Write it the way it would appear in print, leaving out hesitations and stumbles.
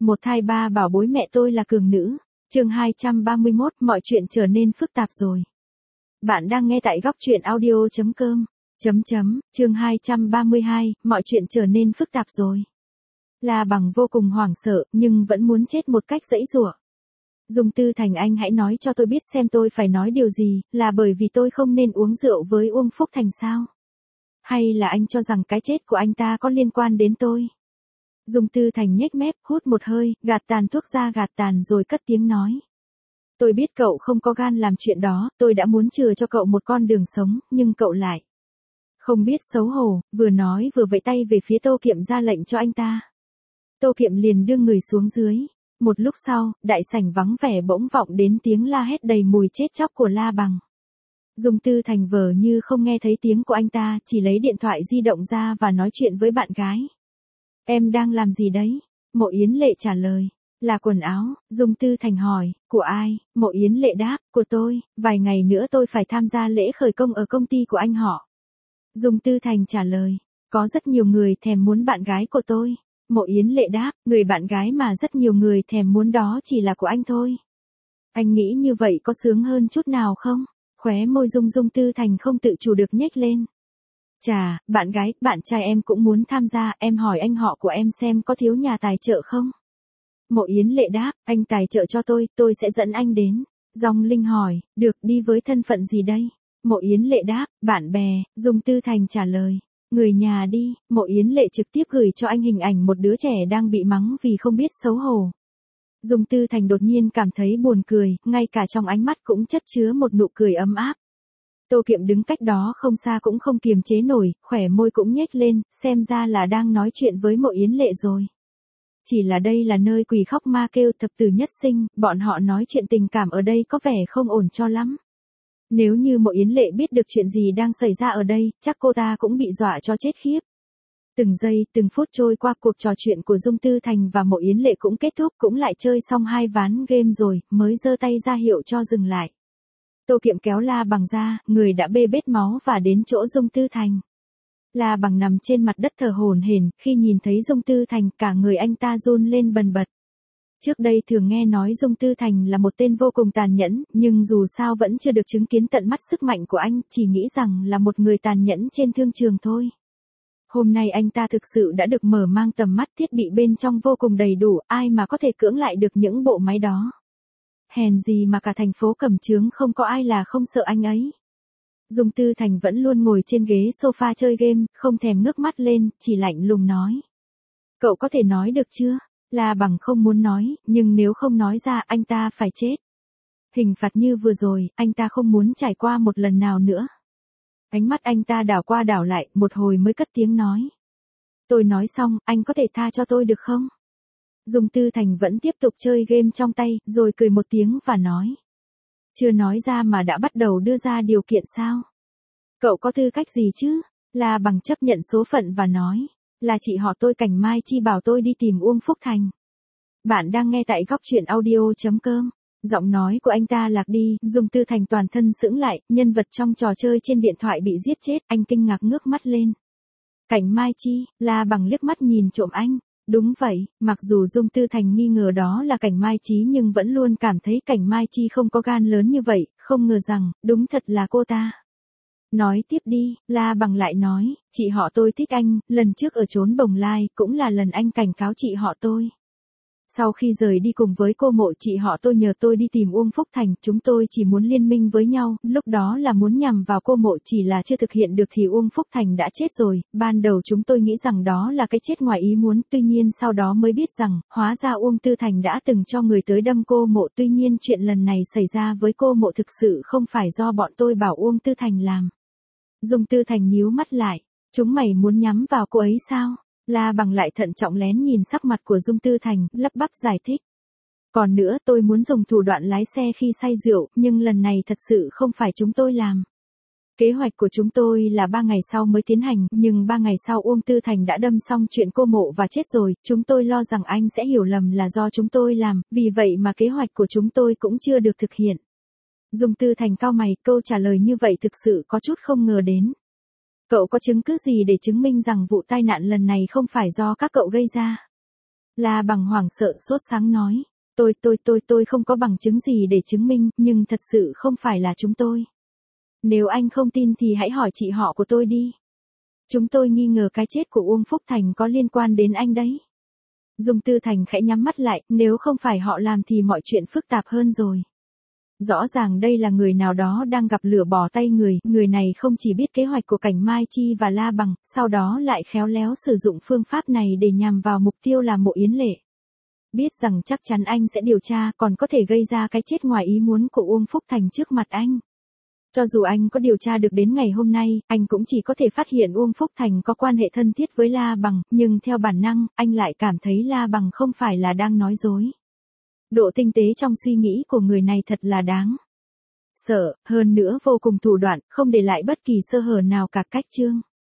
Một thai ba bảo bối mẹ tôi là cường nữ. Chương 231, mọi chuyện trở nên phức tạp rồi. Bạn đang nghe tại góc truyện audio.com. Chương 232, mọi chuyện trở nên phức tạp rồi. La Bằng vô cùng hoảng sợ, nhưng vẫn muốn chết một cách giãy giụa. Dung Tư Thành, anh hãy nói cho tôi biết xem tôi phải nói điều gì, là bởi vì tôi không nên uống rượu với Uông Phúc Thành sao? Hay là anh cho rằng cái chết của anh ta có liên quan đến tôi? Dung Tư Thành nhếch mép, hút một hơi, gạt tàn thuốc ra gạt tàn rồi cất tiếng nói. Tôi biết cậu không có gan làm chuyện đó, tôi đã muốn chừa cho cậu một con đường sống, nhưng cậu lại không biết xấu hổ, vừa nói vừa vẫy tay về phía Tô Kiệm ra lệnh cho anh ta. Tô Kiệm liền đưa người xuống dưới. Một lúc sau, đại sảnh vắng vẻ bỗng vọng đến tiếng la hét đầy mùi chết chóc của La Bằng. Dung Tư Thành vờ như không nghe thấy tiếng của anh ta, chỉ lấy điện thoại di động ra và nói chuyện với bạn gái. Em đang làm gì đấy? Mộ Yến Lệ trả lời. Là quần áo. Dung Tư Thành hỏi, của ai? Mộ Yến Lệ đáp, của tôi, vài ngày nữa tôi phải tham gia lễ khởi công ở công ty của anh họ. Dung Tư Thành trả lời, có rất nhiều người thèm muốn bạn gái của tôi. Mộ Yến Lệ đáp, người bạn gái mà rất nhiều người thèm muốn đó chỉ là của anh thôi. Anh nghĩ như vậy có sướng hơn chút nào không? Khóe môi Dung Tư Thành không tự chủ được nhếch lên. Chà, bạn gái, bạn trai em cũng muốn tham gia, em hỏi anh họ của em xem có thiếu nhà tài trợ không? Mộ Yến Lệ đáp, anh tài trợ cho tôi sẽ dẫn anh đến. Dòng Linh hỏi, được, đi với thân phận gì đây? Mộ Yến Lệ đáp, bạn bè. Dung Tư Thành trả lời, người nhà đi. Mộ Yến Lệ trực tiếp gửi cho anh hình ảnh một đứa trẻ đang bị mắng vì không biết xấu hổ. Dung Tư Thành đột nhiên cảm thấy buồn cười, ngay cả trong ánh mắt cũng chất chứa một nụ cười ấm áp. Tô Kiệm đứng cách đó không xa cũng không kiềm chế nổi, khỏe môi cũng nhếch lên, xem ra là đang nói chuyện với Mộ Yến Lệ rồi. Chỉ là đây là nơi quỷ khóc ma kêu, thập tử nhất sinh, bọn họ nói chuyện tình cảm ở đây có vẻ không ổn cho lắm. Nếu như Mộ Yến Lệ biết được chuyện gì đang xảy ra ở đây, chắc cô ta cũng bị dọa cho chết khiếp. Từng giây, từng phút trôi qua, cuộc trò chuyện của Dung Tư Thành và Mộ Yến Lệ cũng kết thúc, cũng lại chơi xong 2 ván game rồi, mới giơ tay ra hiệu cho dừng lại. Tô Kiệm kéo La Bằng ra, người đã bê bết máu và đến chỗ Dung Tư Thành. La Bằng nằm trên mặt đất thở hổn hển, khi nhìn thấy Dung Tư Thành, cả người anh ta run lên bần bật. Trước đây thường nghe nói Dung Tư Thành là một tên vô cùng tàn nhẫn, nhưng dù sao vẫn chưa được chứng kiến tận mắt sức mạnh của anh, chỉ nghĩ rằng là một người tàn nhẫn trên thương trường thôi. Hôm nay anh ta thực sự đã được mở mang tầm mắt, thiết bị bên trong vô cùng đầy đủ, ai mà có thể cưỡng lại được những bộ máy đó. Hèn gì mà cả thành phố Cẩm Chướng không có ai là không sợ anh ấy. Dung Tư Thành vẫn luôn ngồi trên ghế sofa chơi game, không thèm ngước mắt lên, chỉ lạnh lùng nói. Cậu có thể nói được chưa? La Bằng không muốn nói, nhưng nếu không nói ra anh ta phải chết. Hình phạt như vừa rồi, anh ta không muốn trải qua một lần nào nữa. Ánh mắt anh ta đảo qua đảo lại, một hồi mới cất tiếng nói. Tôi nói xong, anh có thể tha cho tôi được không? Dung Tư Thành vẫn tiếp tục chơi game trong tay, rồi cười một tiếng và nói. Chưa nói ra mà đã bắt đầu đưa ra điều kiện sao? Cậu có tư cách gì chứ? La Bằng chấp nhận số phận và nói. Là chị họ tôi Cảnh Mai Chi bảo tôi đi tìm Uông Phúc Thành. Bạn đang nghe tại góc truyện audio.com. Giọng nói của anh ta lạc đi, Dung Tư Thành toàn thân sững lại, nhân vật trong trò chơi trên điện thoại bị giết chết, anh kinh ngạc ngước mắt lên. Cảnh Mai Chi, La Bằng liếc mắt nhìn trộm anh. Đúng vậy, mặc dù Dung Tư Thành nghi ngờ đó là Cảnh Mai Chi nhưng vẫn luôn cảm thấy Cảnh Mai Chi không có gan lớn như vậy, không ngờ rằng, đúng thật là cô ta. Nói tiếp đi, La Bằng lại nói, chị họ tôi thích anh, lần trước ở chốn Bồng Lai, cũng là lần anh cảnh cáo chị họ tôi. Sau khi rời đi cùng với cô Mộ, chị họ tôi nhờ tôi đi tìm Uông Phúc Thành, chúng tôi chỉ muốn liên minh với nhau, lúc đó là muốn nhằm vào cô Mộ, chỉ là chưa thực hiện được thì Uông Phúc Thành đã chết rồi, ban đầu chúng tôi nghĩ rằng đó là cái chết ngoài ý muốn, tuy nhiên sau đó mới biết rằng, hóa ra Uông Tư Thành đã từng cho người tới đâm cô Mộ, tuy nhiên chuyện lần này xảy ra với cô Mộ thực sự không phải do bọn tôi bảo Uông Tư Thành làm. Dung Tư Thành nhíu mắt lại, chúng mày muốn nhắm vào cô ấy sao? La Bằng lại thận trọng lén nhìn sắc mặt của Dung Tư Thành, lắp bắp giải thích. Còn nữa, tôi muốn dùng thủ đoạn lái xe khi say rượu, nhưng lần này thật sự không phải chúng tôi làm. Kế hoạch của chúng tôi là 3 ngày sau mới tiến hành, nhưng 3 ngày sau Uông Tư Thành đã đâm xong chuyện cô Mộ và chết rồi, chúng tôi lo rằng anh sẽ hiểu lầm là do chúng tôi làm, vì vậy mà kế hoạch của chúng tôi cũng chưa được thực hiện. Dung Tư Thành cau mày, câu trả lời như vậy thực sự có chút không ngờ đến. Cậu có chứng cứ gì để chứng minh rằng vụ tai nạn lần này không phải do các cậu gây ra? La Bằng hoảng sợ sốt sáng nói. Tôi không có bằng chứng gì để chứng minh, nhưng thật sự không phải là chúng tôi. Nếu anh không tin thì hãy hỏi chị họ của tôi đi. Chúng tôi nghi ngờ cái chết của Uông Phúc Thành có liên quan đến anh đấy. Dung Tư Thành khẽ nhắm mắt lại, nếu không phải họ làm thì mọi chuyện phức tạp hơn rồi. Rõ ràng đây là người nào đó đang gặp lửa bỏ tay người này không chỉ biết kế hoạch của Cảnh Mai Chi và La Bằng, sau đó lại khéo léo sử dụng phương pháp này để nhằm vào mục tiêu là Mộ Yến Lệ. Biết rằng chắc chắn anh sẽ điều tra, còn có thể gây ra cái chết ngoài ý muốn của Uông Phúc Thành trước mặt anh. Cho dù anh có điều tra được đến ngày hôm nay, anh cũng chỉ có thể phát hiện Uông Phúc Thành có quan hệ thân thiết với La Bằng, nhưng theo bản năng, anh lại cảm thấy La Bằng không phải là đang nói dối. Độ tinh tế trong suy nghĩ của người này thật là đáng sợ, hơn nữa vô cùng thủ đoạn, không để lại bất kỳ sơ hở nào cả. Cách chương